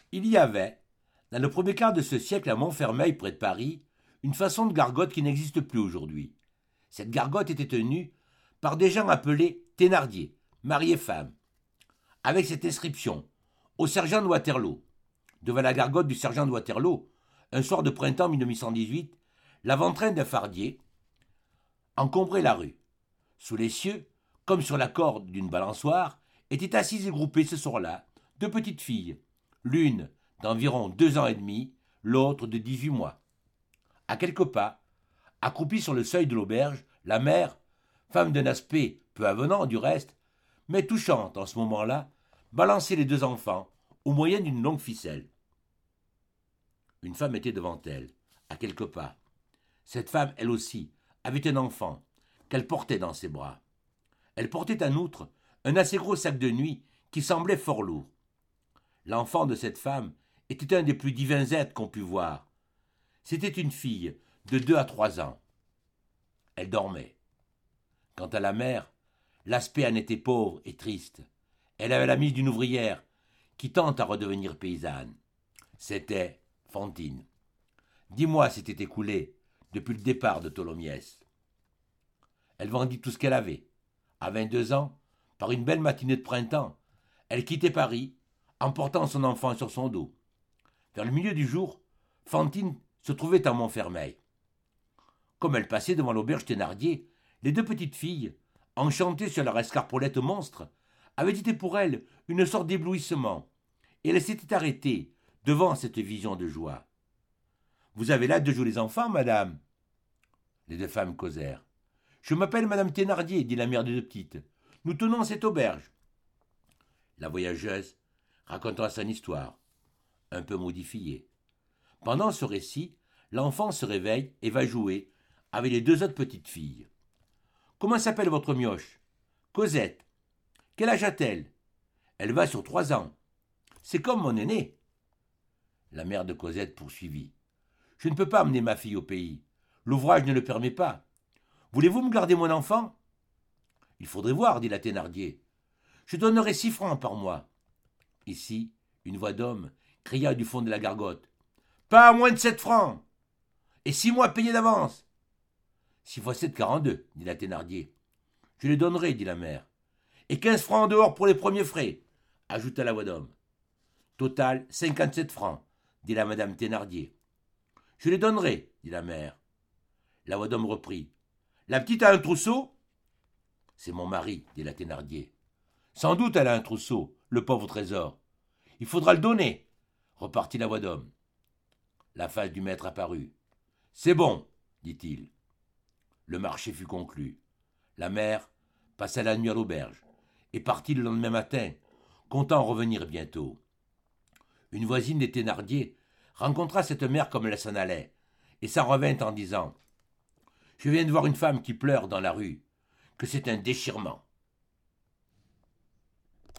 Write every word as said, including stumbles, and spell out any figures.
Il y avait, dans le premier quart de ce siècle à Montfermeil, près de Paris, une façon de gargote qui n'existe plus aujourd'hui. Cette gargote était tenue par des gens appelés Thénardier, mari et femme, avec cette inscription au sergent de Waterloo. Devant la gargote du sergent de Waterloo, un soir de printemps mille neuf cent dix-huit, l'avant-train d'un fardier encombrait la rue. Sous les cieux, comme sur la corde d'une balançoire, étaient assises et groupées ce soir-là deux petites filles, l'une d'environ deux ans et demi, l'autre de dix-huit mois. À quelques pas, accroupie sur le seuil de l'auberge, la mère, femme d'un aspect peu avenant du reste, mais touchante en ce moment-là, balançait les deux enfants au moyen d'une longue ficelle. Une femme était devant elle, à quelques pas. Cette femme, elle aussi, avait un enfant qu'elle portait dans ses bras. Elle portait en outre un assez gros sac de nuit qui semblait fort lourd. L'enfant de cette femme était un des plus divins êtres qu'on pût voir. C'était une fille de deux à trois ans. Elle dormait. Quant à la mère, l'aspect en était pauvre et triste. Elle avait la mise d'une ouvrière qui tente à redevenir paysanne. C'était Fantine. Dix mois s'étaient écoulés depuis le départ de Tholomyès. Elle vendit tout ce qu'elle avait. À vingt-deux ans, par une belle matinée de printemps, elle quittait Paris, emportant son enfant sur son dos. Vers le milieu du jour, Fantine se trouvait à Montfermeil. Comme elle passait devant l'auberge Thénardier, les deux petites filles, enchantées sur leur escarpolette monstre, avaient été pour elle une sorte d'éblouissement, et elles s'étaient arrêtées devant cette vision de joie. « Vous avez l'âge de jouer les enfants, madame ?» Les deux femmes causèrent. « Je m'appelle madame Thénardier, dit la mère des deux petites. Nous tenons cette auberge. » La voyageuse raconta son histoire, un peu modifiée. Pendant ce récit, l'enfant se réveille et va jouer avec les deux autres petites filles. « Comment s'appelle votre mioche ?»« Cosette. »« Quel âge a-t-elle ?»« Elle va sur trois ans. »« C'est comme mon aîné. » La mère de Cosette poursuivit. « Je ne peux pas amener ma fille au pays. L'ouvrage ne le permet pas. Voulez-vous me garder mon enfant ?»« Il faudrait voir, dit la Thénardier. Je donnerai six francs par mois. » Ici, une voix d'homme cria du fond de la gargote. « Pas à moins de sept francs. Et six mois payés d'avance. »« Six fois sept, quarante-deux, dit la Thénardier. « Je les donnerai, dit la mère. Et quinze francs en dehors pour les premiers frais, ajouta la voix d'homme. Total, cinquante-sept francs, dit la madame Thénardier. Je les donnerai, dit la mère. La voix d'homme reprit. La petite a un trousseau ? C'est mon mari, dit la Thénardier. Sans doute elle a un trousseau, le pauvre trésor. Il faudra le donner, repartit la voix d'homme. La face du maître apparut. C'est bon, dit-il. Le marché fut conclu. La mère passa la nuit à l'auberge et partit le lendemain matin, comptant revenir bientôt. Une voisine des Thénardier rencontra cette mère comme elle s'en allait et s'en revint en disant « Je viens de voir une femme qui pleure dans la rue, que c'est un déchirement. »